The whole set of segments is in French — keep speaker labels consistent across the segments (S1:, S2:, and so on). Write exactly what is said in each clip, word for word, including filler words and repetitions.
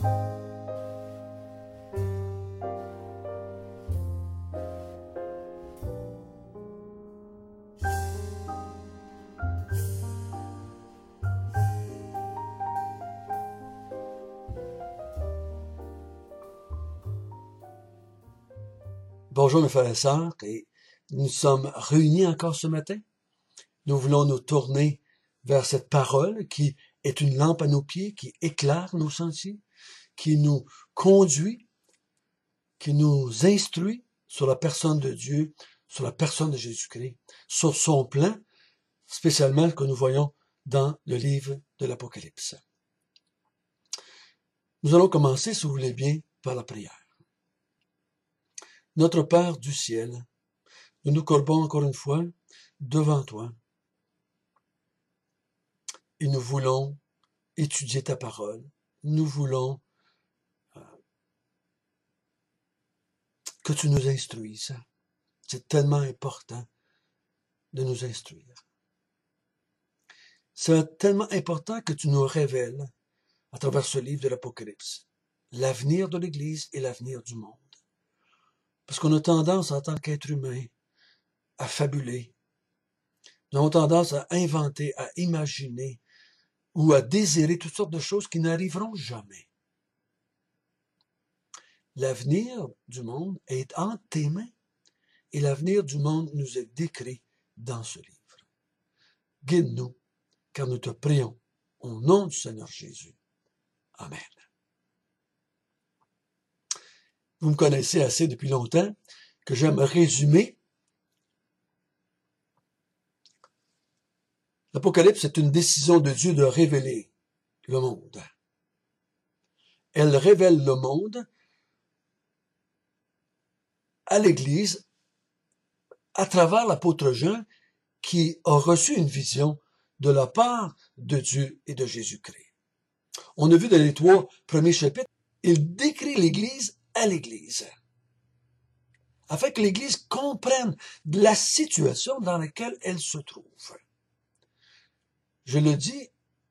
S1: Bonjour mes frères et sœurs, et nous sommes réunis encore ce matin. Nous voulons nous tourner vers cette parole qui est une lampe à nos pieds, qui éclaire nos sentiers, qui nous conduit, qui nous instruit sur la personne de Dieu, sur la personne de Jésus-Christ, sur son plan, spécialement que nous voyons dans le livre de l'Apocalypse. Nous allons commencer, si vous voulez bien, par la prière. Notre Père du ciel, nous nous courbons encore une fois devant toi et nous voulons étudier ta parole. Nous voulons euh, que tu nous instruises. C'est tellement important de nous instruire. C'est tellement important que tu nous révèles à travers ce livre de l'Apocalypse l'avenir de l'Église et l'avenir du monde. Parce qu'on a tendance, en tant qu'être humain, à fabuler. Nous avons tendance à inventer, à imaginer ou à désirer toutes sortes de choses qui n'arriveront jamais. L'avenir du monde est entre tes mains et l'avenir du monde nous est décrit dans ce livre. Guide-nous, car nous te prions au nom du Seigneur Jésus. Amen. Vous me connaissez assez depuis longtemps que j'aime résumer. L'Apocalypse est une décision de Dieu de révéler le monde. Elle révèle le monde à l'Église à travers l'apôtre Jean qui a reçu une vision de la part de Dieu et de Jésus-Christ. On a vu dans les trois premiers chapitres, il décrit l'Église à l'Église, afin que l'Église comprenne la situation dans laquelle elle se trouve. Je le dis,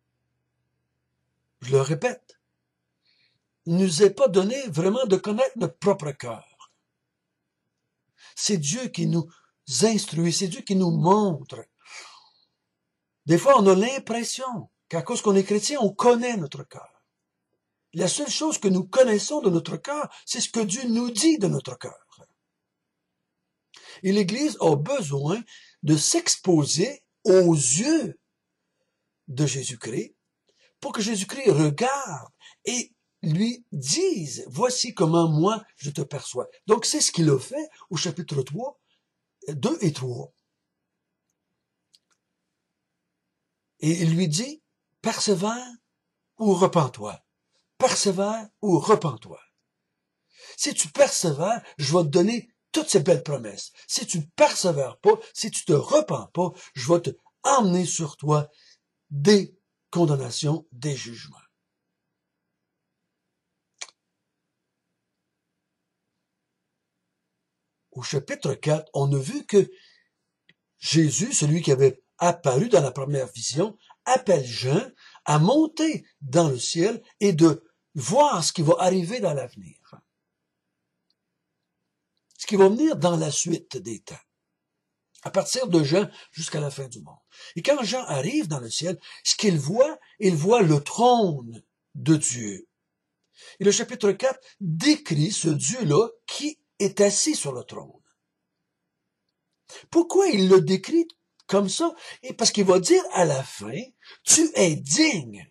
S1: je le répète, il ne nous est pas donné vraiment de connaître notre propre cœur. C'est Dieu qui nous instruit, c'est Dieu qui nous montre. Des fois, on a l'impression qu'à cause qu'on est chrétien, on connaît notre cœur. La seule chose que nous connaissons de notre cœur, c'est ce que Dieu nous dit de notre cœur. Et l'Église a besoin de s'exposer aux yeux de Jésus-Christ pour que Jésus-Christ regarde et lui dise, voici comment moi je te perçois. Donc c'est ce qu'il a fait au chapitre trois, deux et trois. Et il lui dit, persévère ou repens-toi. Persévère ou repens-toi. Si tu persévères, je vais te donner toutes ces belles promesses. Si tu ne persévères pas, si tu te repens pas, je vais te emmener sur toi des condamnations, des jugements. Au chapitre quatre, on a vu que Jésus, celui qui avait apparu dans la première vision, appelle Jean à monter dans le ciel et de voir ce qui va arriver dans l'avenir. Ce qui va venir dans la suite des temps. À partir de Jean jusqu'à la fin du monde. Et quand Jean arrive dans le ciel, ce qu'il voit, il voit le trône de Dieu. Et le chapitre quatre décrit ce Dieu-là qui est assis sur le trône. Pourquoi il le décrit comme ça? Et parce qu'il va dire à la fin, tu es digne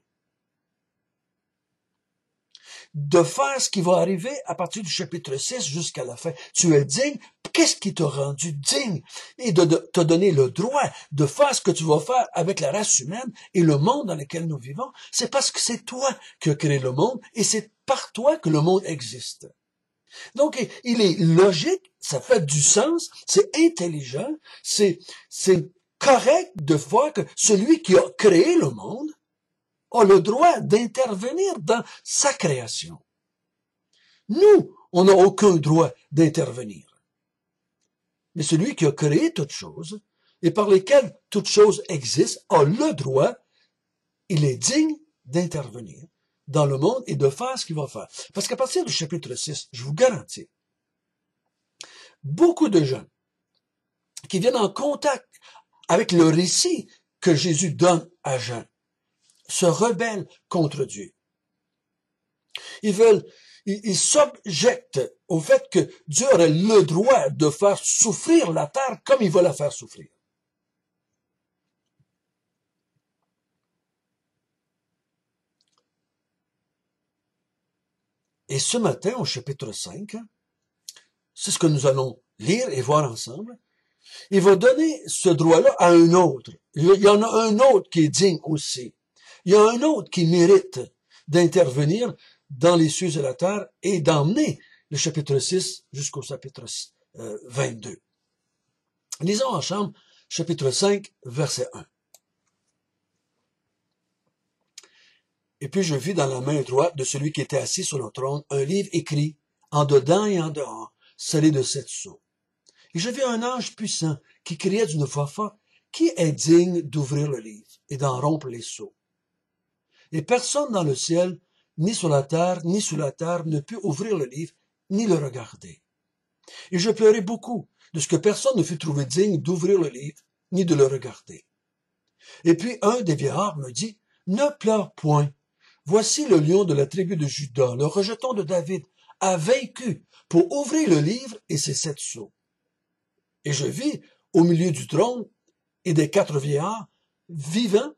S1: de faire ce qui va arriver à partir du chapitre six jusqu'à la fin. Tu es digne. Qu'est-ce qui t'a rendu digne? Et de, de te donner le droit de faire ce que tu vas faire avec la race humaine et le monde dans lequel nous vivons. C'est parce que c'est toi qui as créé le monde et c'est par toi que le monde existe. Donc, il est logique, ça fait du sens, c'est intelligent, c'est, c'est correct de voir que celui qui a créé le monde a le droit d'intervenir dans sa création. Nous, on n'a aucun droit d'intervenir. Mais celui qui a créé toutes choses et par lesquelles toutes choses existent a le droit, il est digne d'intervenir, dans le monde et de faire ce qu'il va faire. Parce qu'à partir du chapitre six, je vous garantis, beaucoup de gens qui viennent en contact avec le récit que Jésus donne à Jean se rebellent contre Dieu. Ils veulent, ils, ils s'objectent au fait que Dieu aurait le droit de faire souffrir la terre comme il va la faire souffrir. Et ce matin, au chapitre cinq, c'est ce que nous allons lire et voir ensemble. Il va donner ce droit-là à un autre. Il y en a un autre qui est digne aussi. Il y a un autre qui mérite d'intervenir dans les cieux et la terre et d'emmener le chapitre six jusqu'au chapitre vingt-deux. Lisons ensemble chapitre cinq, verset un. Et puis je vis dans la main droite de celui qui était assis sur le trône un livre écrit en dedans et en dehors, scellé de sept sceaux. Et je vis un ange puissant qui criait d'une voix forte, qui est digne d'ouvrir le livre et d'en rompre les sceaux? Et personne dans le ciel, ni sur la terre, ni sous la terre, ne put ouvrir le livre, ni le regarder. Et je pleurai beaucoup de ce que personne ne fut trouvé digne d'ouvrir le livre, ni de le regarder. Et puis un des vieillards me dit, ne pleure point. Voici le lion de la tribu de Juda, le rejeton de David, a vaincu pour ouvrir le livre et ses sept sceaux. Et je vis au milieu du trône et des quatre vieillards vivants,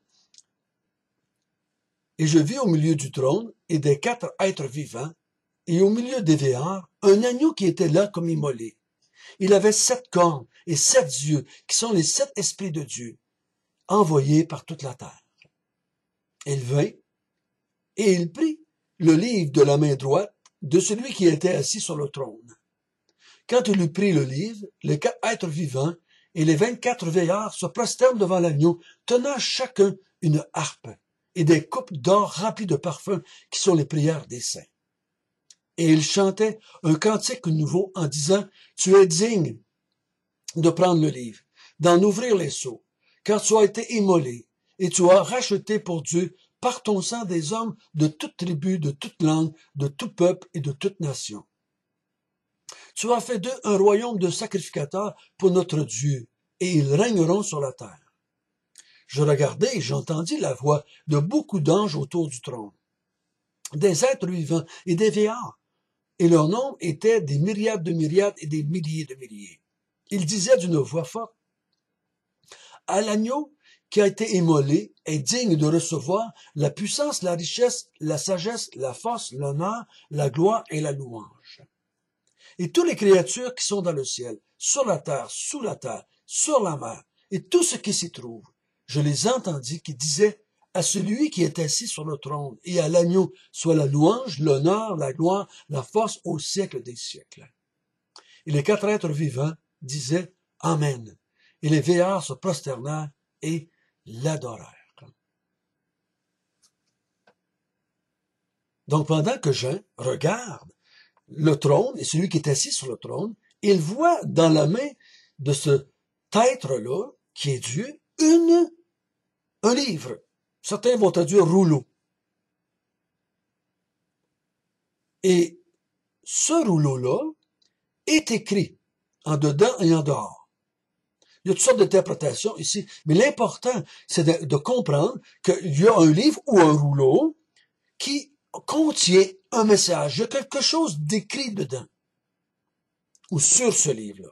S1: et je vis au milieu du trône et des quatre êtres vivants, et au milieu des vieillards, un agneau qui était là comme immolé. Il avait sept cornes et sept yeux, qui sont les sept esprits de Dieu, envoyés par toute la terre. Il vint, et il prit le livre de la main droite de celui qui était assis sur le trône. Quand il eut pris le livre, les quatre êtres vivants et les vingt-quatre vieillards se prosternent devant l'agneau, tenant chacun une harpe et des coupes d'or remplies de parfums qui sont les prières des saints. Et ils chantaient un cantique nouveau en disant, « Tu es digne de prendre le livre, d'en ouvrir les sceaux, car tu as été immolé, et tu as racheté pour Dieu par ton sang des hommes de toute tribu, de toute langue, de tout peuple et de toute nation. Tu as fait d'eux un royaume de sacrificateurs pour notre Dieu, et ils régneront sur la terre. » Je regardai et j'entendis la voix de beaucoup d'anges autour du trône, des êtres vivants et des vieillards, et leur nombre était des myriades de myriades et des milliers de milliers. Ils disaient d'une voix forte, « À l'agneau qui a été immolé est digne de recevoir la puissance, la richesse, la sagesse, la force, l'honneur, la gloire et la louange. » Et toutes les créatures qui sont dans le ciel, sur la terre, sous la terre, sur la mer, et tout ce qui s'y trouve, je les entendis qui disaient à celui qui est assis sur le trône et à l'agneau, soit la louange, l'honneur, la gloire, la force au siècle des siècles. Et les quatre êtres vivants disaient Amen. Et les vieillards se prosternèrent et l'adorèrent. Donc pendant que Jean regarde le trône et celui qui est assis sur le trône, il voit dans la main de ce être-là, qui est Dieu, une, un livre. Certains vont traduire rouleau. Et ce rouleau-là est écrit en dedans et en dehors. Il y a toutes sortes d'interprétations ici, mais l'important, c'est de, de comprendre qu'il y a un livre ou un rouleau qui contient un message. Il y a quelque chose d'écrit dedans, ou sur ce livre-là.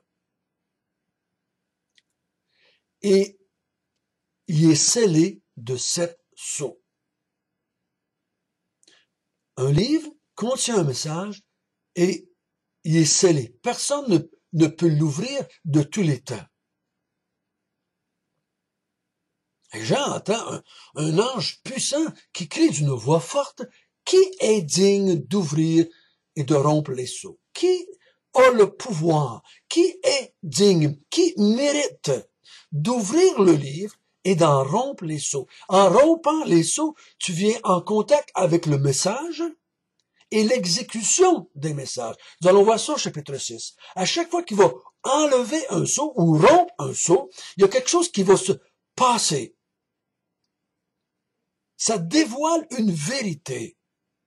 S1: Et il est scellé de sept sceaux. Un livre contient un message et il est scellé. Personne ne, ne peut l'ouvrir de tous les temps. Et Jean entend un, un ange puissant qui crie d'une voix forte, « Qui est digne d'ouvrir et de rompre les sceaux? Qui a le pouvoir? Qui est digne? Qui mérite d'ouvrir le livre et d'en rompre les sceaux? » En rompant les sceaux, tu viens en contact avec le message et l'exécution des messages. Nous allons voir ça au chapitre six. À chaque fois qu'il va enlever un sceau ou rompre un sceau, il y a quelque chose qui va se passer. Ça dévoile une vérité.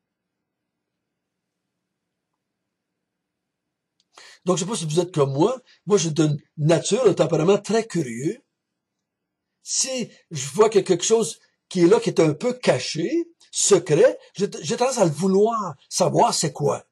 S1: Donc, je ne sais pas si vous êtes comme moi. Moi, j'ai de nature, un tempérament très curieux. Si je vois qu'il y a quelque chose qui est là, qui est un peu caché, secret, j'ai j'ai tendance à le vouloir, savoir c'est quoi.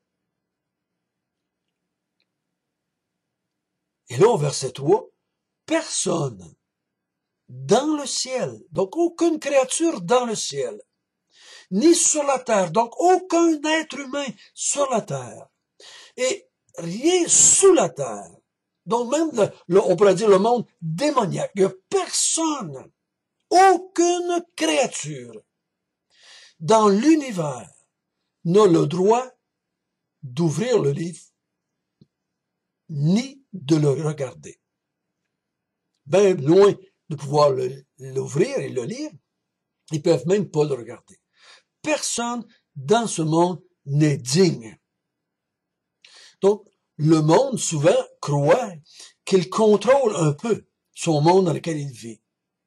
S1: Et là, au verset trois, personne dans le ciel, donc aucune créature dans le ciel, ni sur la terre, donc aucun être humain sur la terre, et rien sous la terre. Donc même, le, le- on pourrait dire le monde démoniaque. Il n'y a personne, aucune créature dans l'univers n'a le droit d'ouvrir le livre, ni de le regarder. Ben loin de pouvoir l'ouvrir et le lire, ils peuvent même pas le regarder. Personne dans ce monde n'est digne. Donc, le monde, souvent, croit qu'il contrôle un peu son monde dans lequel il vit.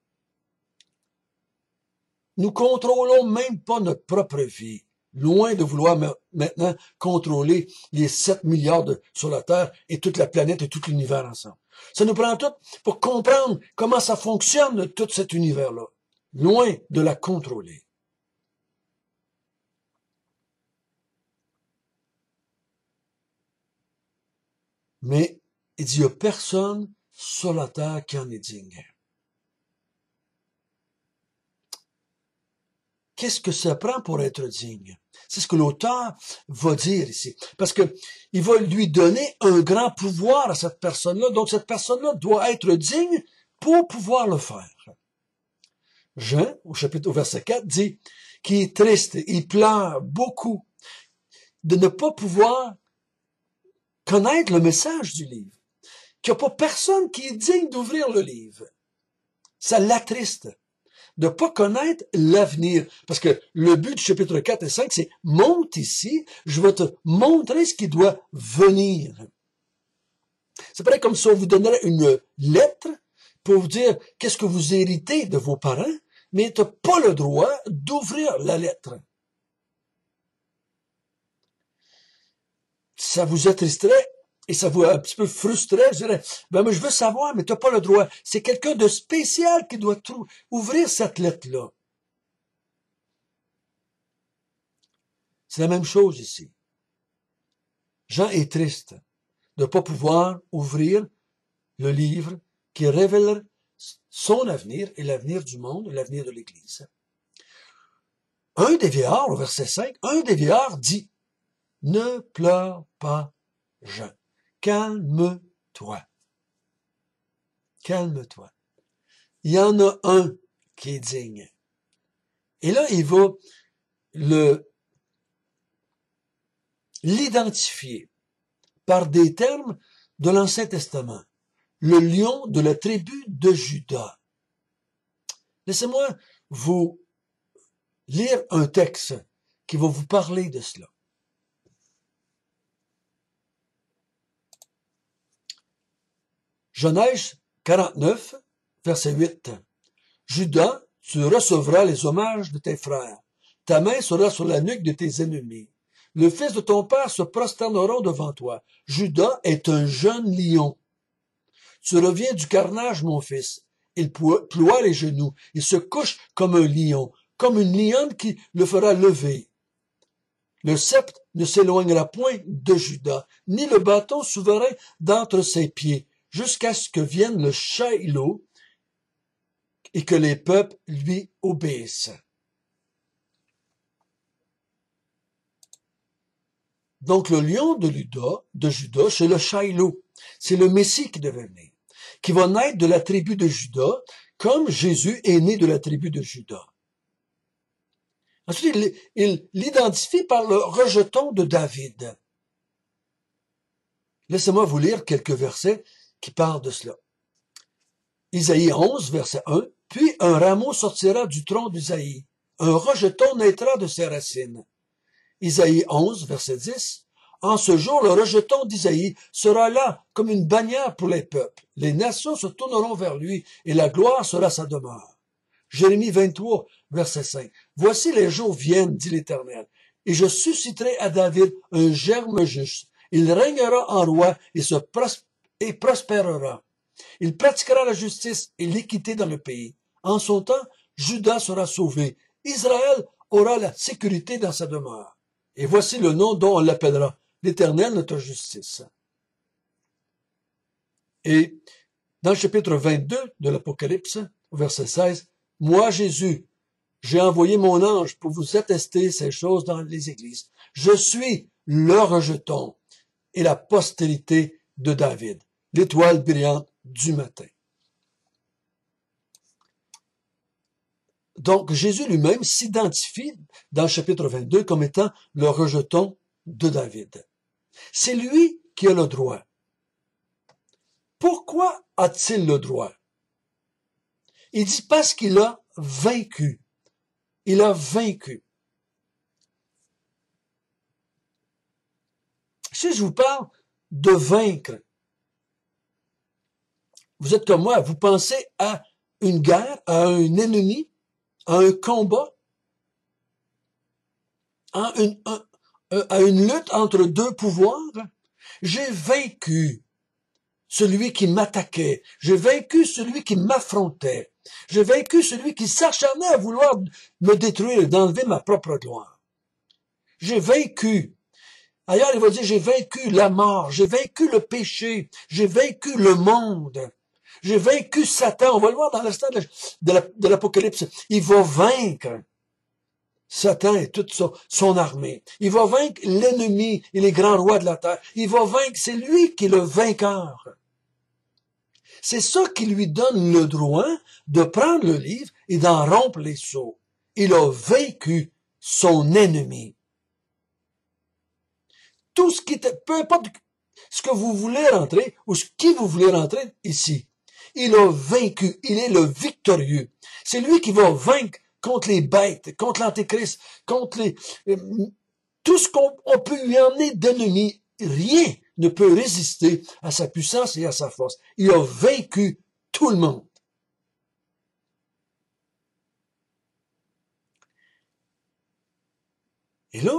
S1: Nous contrôlons même pas notre propre vie. Loin de vouloir maintenant contrôler les sept milliards de, sur la Terre et toute la planète et tout l'univers ensemble. Ça nous prend tout pour comprendre comment ça fonctionne, tout cet univers-là. Loin de la contrôler. Mais il dit, il n'y a personne sur la terre qui en est digne. Qu'est-ce que ça prend pour être digne? C'est ce que l'auteur va dire ici. Parce que il va lui donner un grand pouvoir à cette personne-là. Donc cette personne-là doit être digne pour pouvoir le faire. Jean, au chapitre, au verset quatre, dit qu'il est triste, il pleure beaucoup de ne pas pouvoir connaître le message du livre. Qu'il n'y a pas personne qui est digne d'ouvrir le livre. Ça l'attriste de ne pas connaître l'avenir. Parce que le but du chapitre quatre et cinq, c'est « Monte ici, je vais te montrer ce qui doit venir. » C'est pareil comme si on vous donnerait une lettre pour vous dire qu'est-ce que vous héritez de vos parents, mais tu n'as pas le droit d'ouvrir la lettre. Ça vous attristerait et ça vous un petit peu frustrerait, je dirais, ben moi je veux savoir, mais tu n'as pas le droit. C'est quelqu'un de spécial qui doit ouvrir cette lettre-là. C'est la même chose ici. Jean est triste de ne pas pouvoir ouvrir le livre qui révèle son avenir et l'avenir du monde, l'avenir de l'Église. Un des vieillards, au verset cinq, un des vieillards dit, « Ne pleure pas, Jean. Calme-toi. Calme-toi. Il y en a un qui est digne. » Et là, il va le l'identifier par des termes de l'Ancien Testament. Le lion de la tribu de Juda. Laissez-moi vous lire un texte qui va vous parler de cela. Genèse quarante-neuf, verset huit. Judas, tu recevras les hommages de tes frères. Ta main sera sur la nuque de tes ennemis. Le fils de ton père se prosterneront devant toi. Judas est un jeune lion. Tu reviens du carnage, mon fils. Il ploie les genoux. Il se couche comme un lion, comme une lionne qui le fera lever. Le sceptre ne s'éloignera point de Judas, ni le bâton souverain d'entre ses pieds, jusqu'à ce que vienne le Shiloh et que les peuples lui obéissent. Donc le lion de Juda, de Juda, c'est le Shiloh. C'est le Messie qui devait venir, qui va naître de la tribu de Juda, comme Jésus est né de la tribu de Juda. Ensuite, il l'identifie par le rejeton de David. Laissez-moi vous lire quelques versets qui parlent de cela. Isaïe onze, verset un. « Puis un rameau sortira du tronc d'Isaïe, un rejeton naîtra de ses racines. » Isaïe onze, verset dix. « En ce jour, le rejeton d'Isaïe sera là comme une bannière pour les peuples. Les nations se tourneront vers lui et la gloire sera sa demeure. » Jérémie vingt-trois, verset cinq. « Voici les jours viennent, dit l'Éternel, et je susciterai à David un germe juste, Il régnera en roi et, se pros et prospérera. Il pratiquera la justice et l'équité dans le pays. En son temps, Juda sera sauvé. Israël aura la sécurité dans sa demeure. Et voici le nom dont on l'appellera, l'Éternel notre justice. Et dans le chapitre vingt-deux de l'Apocalypse, verset seize, « Moi, Jésus, j'ai envoyé mon ange pour vous attester ces choses dans les églises. Je suis le rejeton et la postérité de David, l'étoile brillante du matin. » Donc, Jésus lui-même s'identifie dans le chapitre vingt-deux comme étant le rejeton de David. C'est lui qui a le droit. Pourquoi a-t-il le droit? Il dit parce qu'il a vaincu. Il a vaincu. Si je vous parle de vaincre, vous êtes comme moi, vous pensez à une guerre, à un ennemi, à un combat, à une, un, à une lutte entre deux pouvoirs. J'ai vaincu celui qui m'attaquait. J'ai vaincu celui qui m'affrontait. J'ai vaincu celui qui s'acharnait à vouloir me détruire, d'enlever ma propre gloire. J'ai vaincu. Ailleurs, il va dire, j'ai vaincu la mort, j'ai vaincu le péché, j'ai vaincu le monde. J'ai vaincu Satan. On va le voir dans l'instant de l'Apocalypse. Il va vaincre Satan et toute son, son armée. Il va vaincre l'ennemi et les grands rois de la terre. Il va vaincre, c'est lui qui est le vainqueur. C'est ça qui lui donne le droit de prendre le livre et d'en rompre les sceaux. Il a vaincu son ennemi. Tout ce qui était, peu importe ce que vous voulez rentrer ou ce qui vous voulez rentrer ici, il a vaincu, il est le victorieux. C'est lui qui va vaincre contre les bêtes, contre l'antéchrist, contre les, euh, tout ce qu'on on peut lui emmener d'ennemis. Rien ne peut résister à sa puissance et à sa force. Il a vaincu tout le monde. Et là,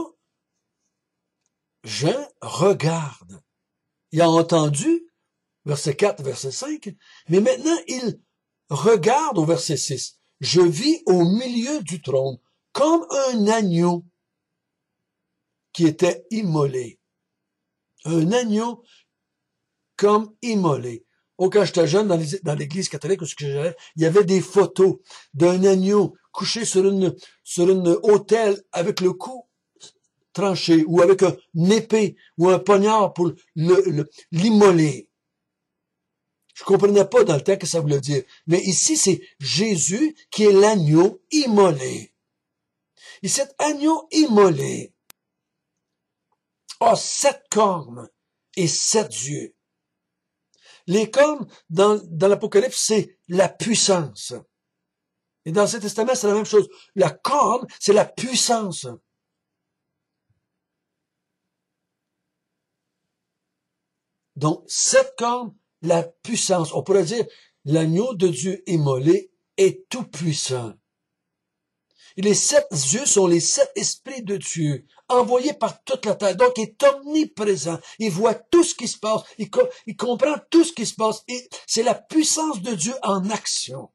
S1: Jean regarde. Il a entendu, verset quatre, verset cinq, mais maintenant il regarde au verset six. Je vis au milieu du trône comme un agneau qui était immolé. Un agneau comme immolé. Oh, quand j'étais jeune, dans l'église catholique où j'allais, il y avait des photos d'un agneau couché sur une, sur une autel avec le cou tranché, ou avec une épée, ou un poignard pour l'immoler. Je comprenais pas dans le temps que ça voulait dire. Mais ici, c'est Jésus qui est l'agneau immolé. Et cet agneau immolé a sept cornes et sept yeux. Les cornes, dans, dans l'Apocalypse, c'est la puissance. Et dans l'Ancien Testament, c'est la même chose. La corne, c'est la puissance. Donc, sept cornes, la puissance. On pourrait dire, l'agneau de Dieu immolé est tout puissant. Et les sept yeux sont les sept esprits de Dieu, envoyés par toute la terre. Donc, il est omniprésent. Il voit tout ce qui se passe. Il, co il comprend tout ce qui se passe. Et c'est la puissance de Dieu en action.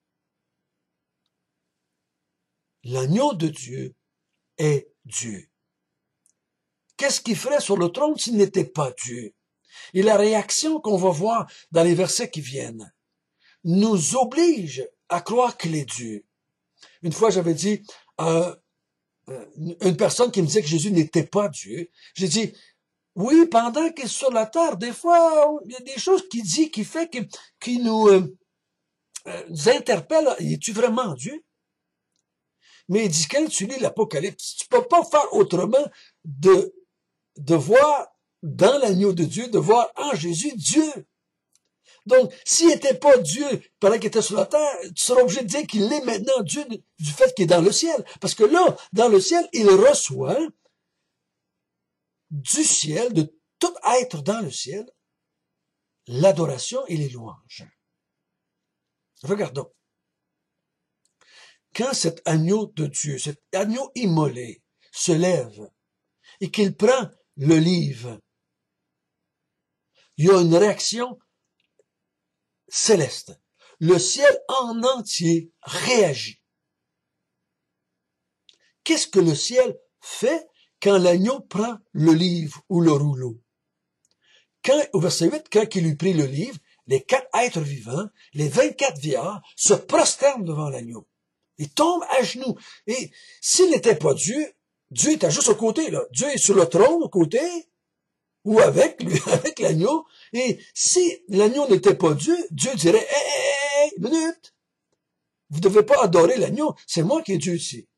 S1: L'agneau de Dieu est Dieu. Qu'est-ce qu'il ferait sur le trône s'il n'était pas Dieu? Et la réaction qu'on va voir dans les versets qui viennent nous oblige à croire qu'il est Dieu. Une fois, j'avais dit à euh, une personne qui me disait que Jésus n'était pas Dieu. J'ai dit, oui, pendant qu'il est sur la terre, des fois, il y a des choses qu'il dit, qui fait, qui, qui nous, euh, euh, nous interpellent. Es-tu vraiment Dieu? Mais il dit, quand tu lis l'Apocalypse, tu peux pas faire autrement de, de voir dans l'agneau de Dieu, de voir en Jésus Dieu. Donc, s'il n'était pas Dieu pendant qu'il était sur la terre, tu seras obligé de dire qu'il est maintenant Dieu du fait qu'il est dans le ciel. Parce que là, dans le ciel, il reçoit du ciel, de tout être dans le ciel, l'adoration et les louanges. Regardons. Quand cet agneau de Dieu, cet agneau immolé, se lève et qu'il prend le livre, il y a une réaction céleste. Le ciel en entier réagit. Qu'est-ce que le ciel fait quand l'agneau prend le livre ou le rouleau? Quand, au verset huit, quand il lui prit le livre, les quatre êtres vivants, les vingt-quatre vieillards, se prosternent devant l'agneau. Ils tombent à genoux. Et s'il n'était pas Dieu, Dieu était juste au côté, là. Dieu est sur le trône au côté, ou avec lui, avec l'agneau. Et si l'agneau n'était pas Dieu, Dieu dirait, hé, hé, hé, minute. Vous ne devez pas adorer l'agneau. C'est moi qui est Dieu ici.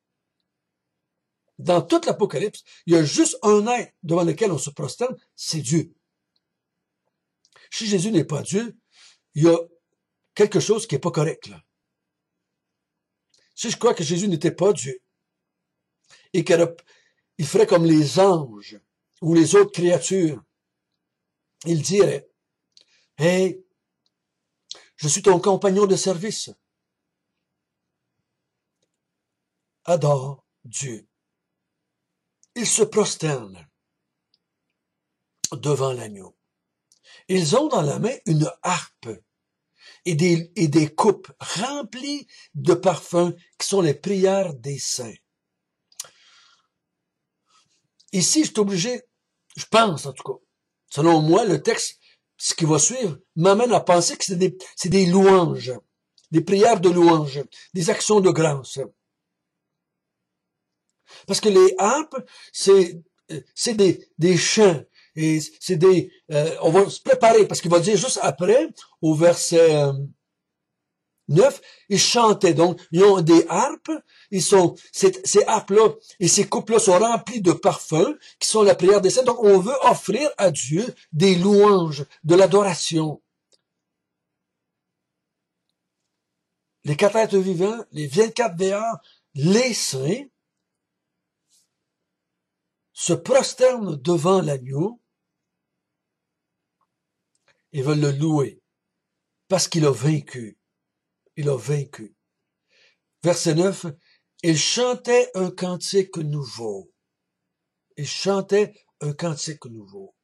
S1: Dans toute l'Apocalypse, il y a juste un être devant lequel on se prosterne, c'est Dieu. Si Jésus n'est pas Dieu, il y a quelque chose qui n'est pas correct, là. Si je crois que Jésus n'était pas Dieu, et qu'il ferait comme les anges, ou les autres créatures, il dirait, « Hey, je suis ton compagnon de service. Adore Dieu. » Ils se prosternent devant l'agneau. Ils ont dans la main une harpe et des, et des coupes remplies de parfums qui sont les prières des saints. Ici, je suis obligé, je pense en tout cas, selon moi, le texte, ce qui va suivre, m'amène à penser que c'est des, c'est des louanges, des prières de louanges, des actions de grâce. Parce que les harpes, c'est, c'est des, des chants. Et c'est des, euh, on va se préparer, parce qu'il va dire juste après, au verset euh, neuf, ils chantaient. Donc, ils ont des harpes, ils sont, ces, ces harpes-là et ces coupes-là sont remplies de parfums, qui sont la prière des saints. Donc, on veut offrir à Dieu des louanges, de l'adoration. Les quatre êtres vivants, les vingt-quatre vieillards, les saints, se prosternent devant l'agneau et veulent le louer, parce qu'il a vaincu. Il a vaincu. Verset neuf, il chantait un cantique nouveau. Il chantait un cantique nouveau.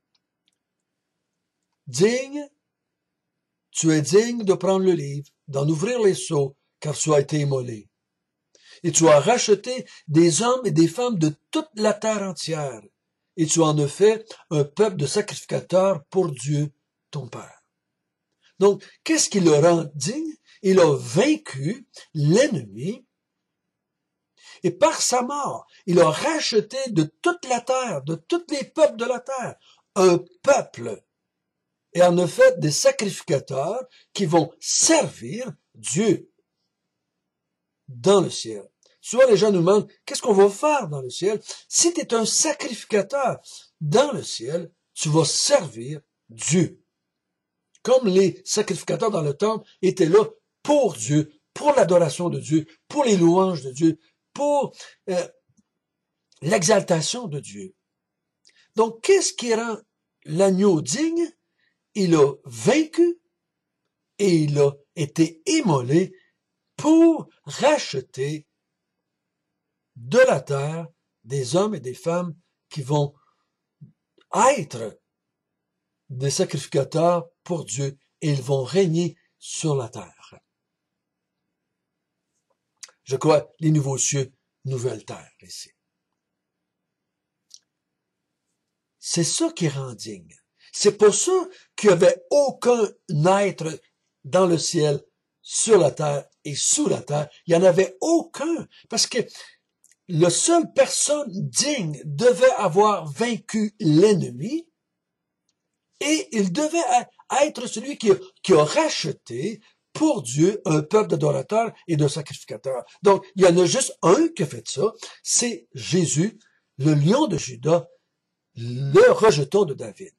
S1: Digne, tu es digne de prendre le livre, d'en ouvrir les sceaux, car tu as été immolé. Et tu as racheté des hommes et des femmes de toute la terre entière. Et tu en as fait un peuple de sacrificateurs pour Dieu, ton Père. Donc, qu'est-ce qui le rend digne? Il a vaincu l'ennemi. Et par sa mort, il a racheté de toute la terre, de tous les peuples de la terre, un peuple. Et en a fait des sacrificateurs qui vont servir Dieu dans le ciel. Souvent, les gens nous demandent, qu'est-ce qu'on va faire dans le ciel? Si tu es un sacrificateur dans le ciel, tu vas servir Dieu. Comme les sacrificateurs dans le temple étaient là pour Dieu, pour l'adoration de Dieu, pour les louanges de Dieu, pour euh, l'exaltation de Dieu. Donc, qu'est-ce qui rend l'agneau digne? Il a vaincu et il a été immolé pour racheter de la terre des hommes et des femmes qui vont être des sacrificateurs pour Dieu et ils vont régner sur la terre. Je crois les nouveaux cieux, nouvelle terre ici. C'est ça qui rend digne. C'est pour ça qu'il n'y avait aucun être dans le ciel, sur la terre et sous la terre. Il n'y en avait aucun. Parce que la seule personne digne devait avoir vaincu l'ennemi et il devait être celui qui a, qui a racheté pour Dieu un peuple d'adorateurs et de sacrificateurs. Donc, il y en a juste un qui a fait ça, c'est Jésus, le lion de Juda, le rejeton de David.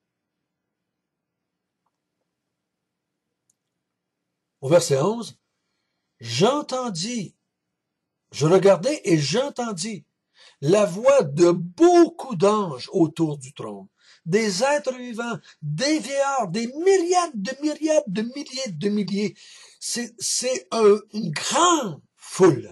S1: Au verset onze, j'entendis, je regardais et j'entendis la voix de beaucoup d'anges autour du trône, des êtres vivants, des vieillards, des myriades de myriades de milliers de milliers. C'est, c'est un, une grande foule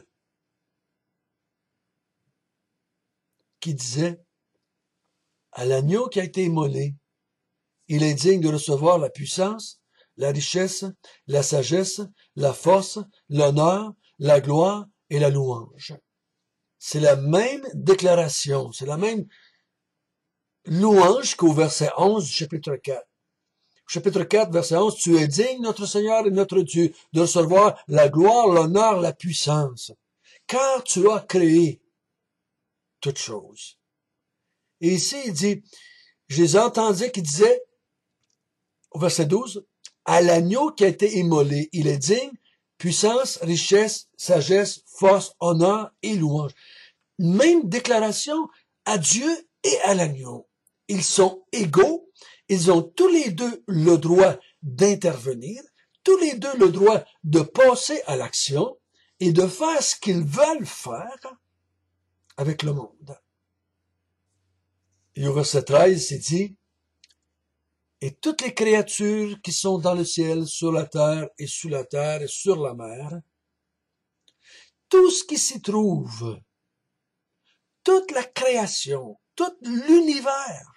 S1: qui disait à l'agneau qui a été immolé, Il est digne de recevoir la puissance, la richesse, la sagesse, la force, l'honneur, la gloire et la louange. C'est la même déclaration, c'est la même louange qu'au verset onze du chapitre quatre. Chapitre quatre, verset onze, « Tu es digne, notre Seigneur et notre Dieu, de recevoir la gloire, l'honneur, la puissance, car tu as créé toutes choses. » Et ici, il dit, je les entendais qui disaient, au verset douze, « À l'agneau qui a été immolé, il est digne, puissance, richesse, sagesse, force, honneur et louange. » Même déclaration à Dieu et à l'agneau. Ils sont égaux, ils ont tous les deux le droit d'intervenir, tous les deux le droit de passer à l'action et de faire ce qu'ils veulent faire avec le monde. Et au verset treize, c'est dit, « Et toutes les créatures qui sont dans le ciel, sur la terre et sous la terre et sur la mer, tout ce qui s'y trouve, toute la création, tout l'univers,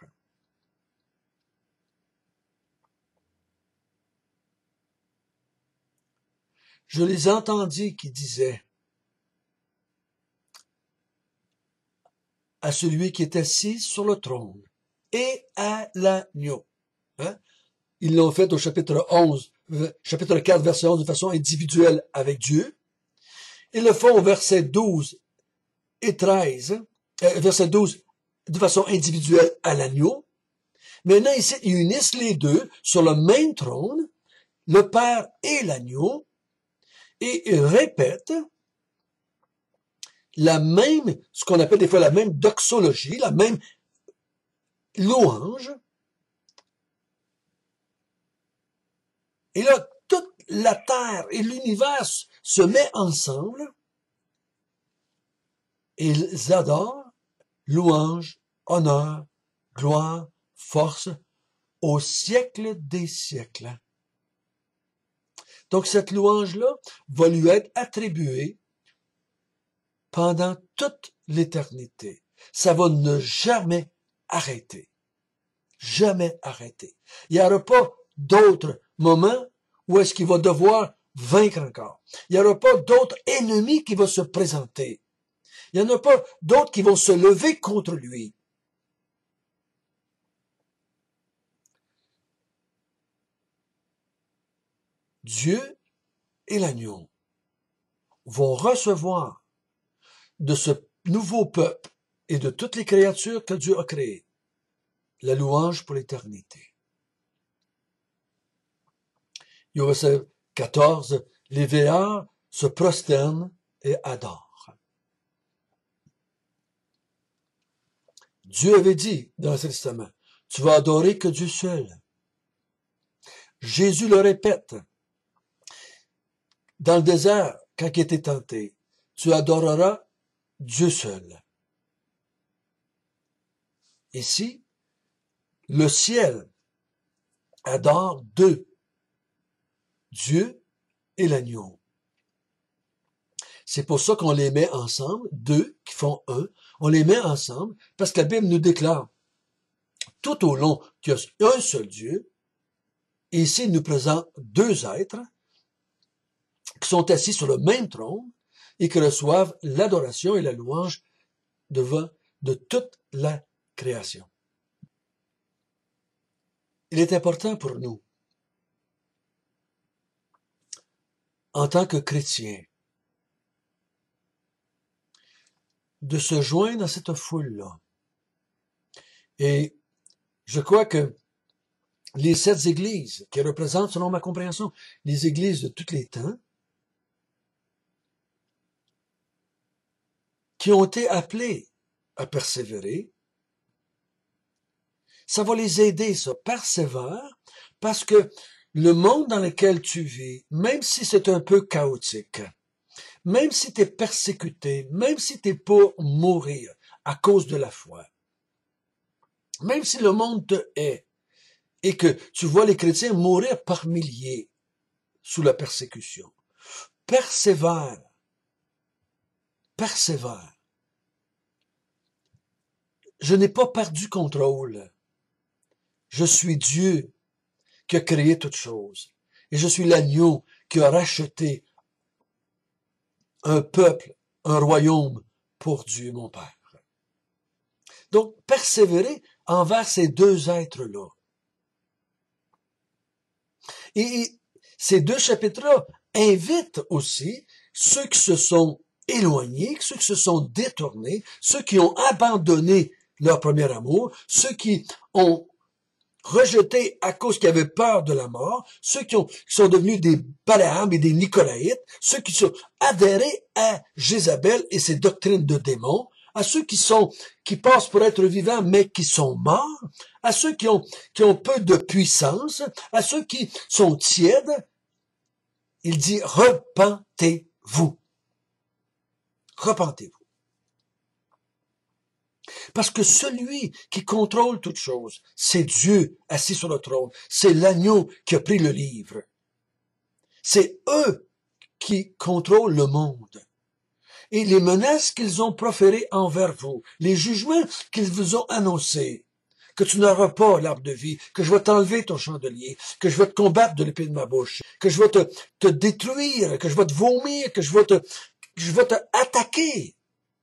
S1: je les entendis qui disaient à celui qui est assis sur le trône et à l'agneau. Hein? Ils l'ont fait au chapitre onze, chapitre quatre, verset onze, de façon individuelle avec Dieu. Ils le font au verset douze et treize, euh, verset douze, de façon individuelle à l'agneau. Maintenant, ici, ils unissent les deux sur le même trône, le Père et l'agneau, et ils répètent la même, ce qu'on appelle des fois la même doxologie, la même louange. Et là, toute la terre et l'univers se mettent ensemble et ils adorent louange, honneur, gloire, force au siècle des siècles. Donc cette louange-là va lui être attribuée pendant toute l'éternité. Ça va ne jamais arrêter. Jamais arrêter. Il n'y aura pas d'autres moments où est-ce qu'il va devoir vaincre encore. Il n'y aura pas d'autres ennemis qui vont se présenter. Il n'y en a pas d'autres qui vont se lever contre lui. Dieu et l'agneau vont recevoir de ce nouveau peuple et de toutes les créatures que Dieu a créées la louange pour l'éternité. Et au verset quatorze, les veilleurs se prosternent et adorent. Dieu avait dit dans l'Ancien Testament, tu vas adorer que Dieu seul. Jésus le répète dans le désert quand il était tenté, tu adoreras Dieu seul. Ici, le ciel adore deux, Dieu et l'agneau. C'est pour ça qu'on les met ensemble, deux qui font un, on les met ensemble parce que la Bible nous déclare tout au long qu'il y a un seul Dieu, et ici il nous présente deux êtres qui sont assis sur le même trône et qui reçoivent l'adoration et la louange devant de toute la création. Il est important pour nous, en tant que chrétiens, de se joindre à cette foule-là. Et je crois que les sept églises qui représentent, selon ma compréhension, les églises de tous les temps, qui ont été appelées à persévérer, ça va les aider, ça, persévère, parce que le monde dans lequel tu vis, même si c'est un peu chaotique, même si tu es persécuté, même si tu es pour mourir à cause de la foi, même si le monde te hait, et que tu vois les chrétiens mourir par milliers sous la persécution, persévère, persévère. Je n'ai pas perdu contrôle. Je suis Dieu qui a créé toutes choses. Et je suis l'agneau qui a racheté un peuple, un royaume pour Dieu, mon Père. Donc, persévérer envers ces deux êtres-là. Et ces deux chapitres-là invitent aussi ceux qui se sont éloignés, ceux qui se sont détournés, ceux qui ont abandonné leur premier amour, ceux qui ont rejeté à cause qu'ils avaient peur de la mort, ceux qui, ont, qui sont devenus des Balaam et des Nicolaïtes, ceux qui sont adhérés à Jézabel et ses doctrines de démons, à ceux qui sont qui passent pour être vivants mais qui sont morts, à ceux qui ont qui ont peu de puissance, à ceux qui sont tièdes. Il dit repentez-vous. Repentez-vous. Parce que celui qui contrôle toutes choses, c'est Dieu assis sur le trône. C'est l'agneau qui a pris le livre. C'est eux qui contrôlent le monde. Et les menaces qu'ils ont proférées envers vous, les jugements qu'ils vous ont annoncés, que tu n'auras pas l'arbre de vie, que je vais t'enlever ton chandelier, que je vais te combattre de l'épée de ma bouche, que je vais te, te détruire, que je vais te vomir, que je vais te, que je vais te attaquer.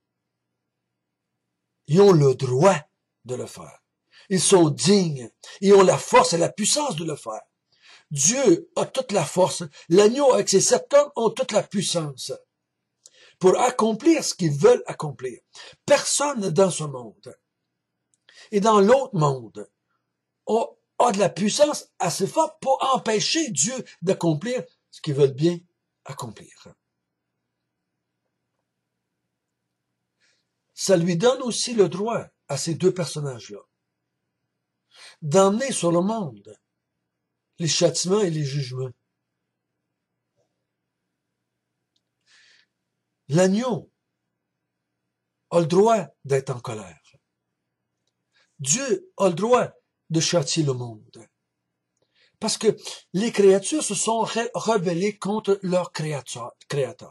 S1: Ils ont le droit de le faire. Ils sont dignes. Ils ont la force et la puissance de le faire. Dieu a toute la force. L'agneau avec ses sept cornes ont toute la puissance pour accomplir ce qu'ils veulent accomplir. Personne dans ce monde et dans l'autre monde a, a de la puissance assez forte pour empêcher Dieu d'accomplir ce qu'ils veulent bien accomplir. Ça lui donne aussi le droit à ces deux personnages-là d'emmener sur le monde les châtiments et les jugements. L'agneau a le droit d'être en colère. Dieu a le droit de châtier le monde. Parce que les créatures se sont rebellées contre leur créateur. créateur.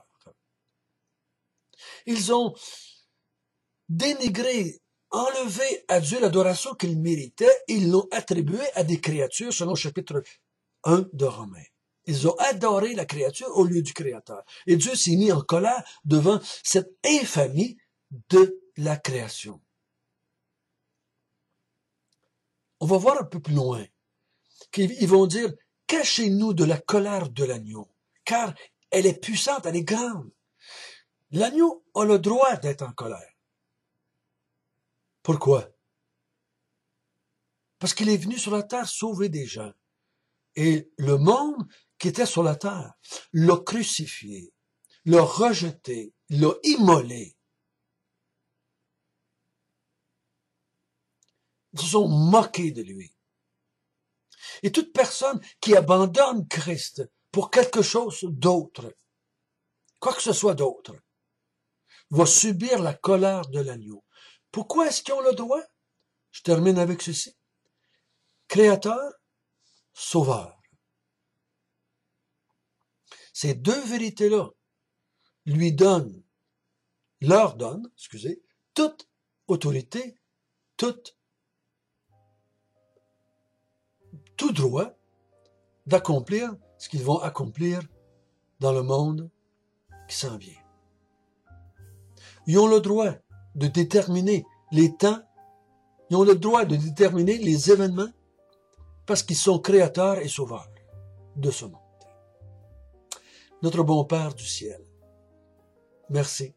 S1: Ils ont dénigré, enlevé à Dieu l'adoration qu'il méritait, ils l'ont attribué à des créatures, selon le chapitre un de Romains. Ils ont adoré la créature au lieu du Créateur. Et Dieu s'est mis en colère devant cette infamie de la création. On va voir un peu plus loin qu'ils vont dire « Cachez-nous de la colère de l'agneau, car elle est puissante, elle est grande. » L'agneau a le droit d'être en colère. Pourquoi? Parce qu'il est venu sur la terre sauver des gens. Et le monde qui était sur la terre l'a crucifié, l'a rejeté, l'a immolé. Ils se sont moqués de lui. Et toute personne qui abandonne Christ pour quelque chose d'autre, quoi que ce soit d'autre, va subir la colère de l'agneau. Pourquoi est-ce qu'ils ont le droit? Je termine avec ceci. Créateur, sauveur. Ces deux vérités-là lui donnent, leur donnent, excusez, toute autorité, toute, tout droit d'accomplir ce qu'ils vont accomplir dans le monde qui s'en vient. Ils ont le droit de déterminer les temps, ils ont le droit de déterminer les événements parce qu'ils sont créateurs et sauveurs de ce monde. Notre bon Père du ciel, merci.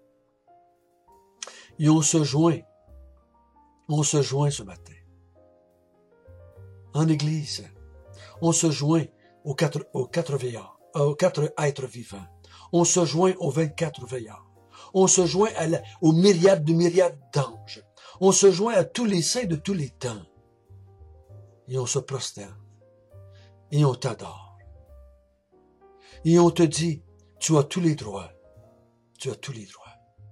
S1: Et on se joint, on se joint ce matin. En Église, on se joint aux quatre, aux quatre veillards, aux quatre êtres vivants. On se joint aux vingt-quatre veillards. On se joint à la, aux myriades de myriades d'anges. On se joint à tous les saints de tous les temps. Et on se prosterne. Et on t'adore. Et on te dit, tu as tous les droits. Tu as tous les droits.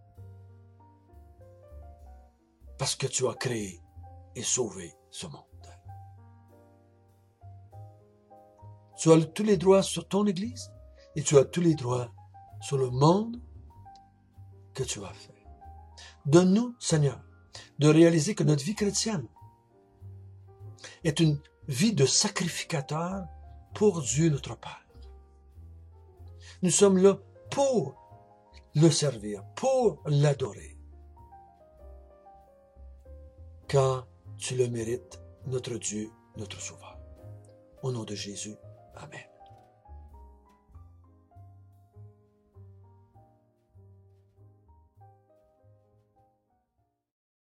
S1: Parce que tu as créé et sauvé ce monde. Tu as tous les droits sur ton Église et tu as tous les droits sur le monde que tu as fait. Donne-nous, Seigneur, de réaliser que notre vie chrétienne, est une vie de sacrificateur pour Dieu notre Père. Nous sommes là pour le servir, pour l'adorer. Car tu le mérites, notre Dieu, notre Sauveur. Au nom de Jésus, Amen.